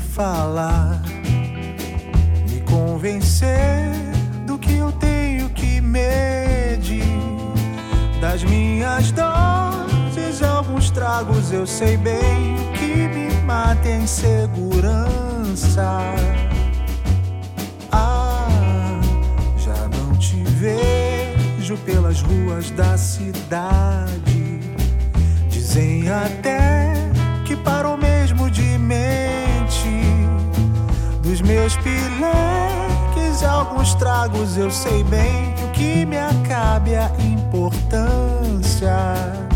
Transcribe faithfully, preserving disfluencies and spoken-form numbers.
falar, me convencer do que eu tenho que medir, das minhas doses, alguns tragos. Eu sei bem o que me mata é a insegurança. Ah, já não te vejo pelas ruas da cidade. Dizem até que parou mesmo de mente. Dos meus pileques e alguns tragos, eu sei bem que o que me acabe é a importância.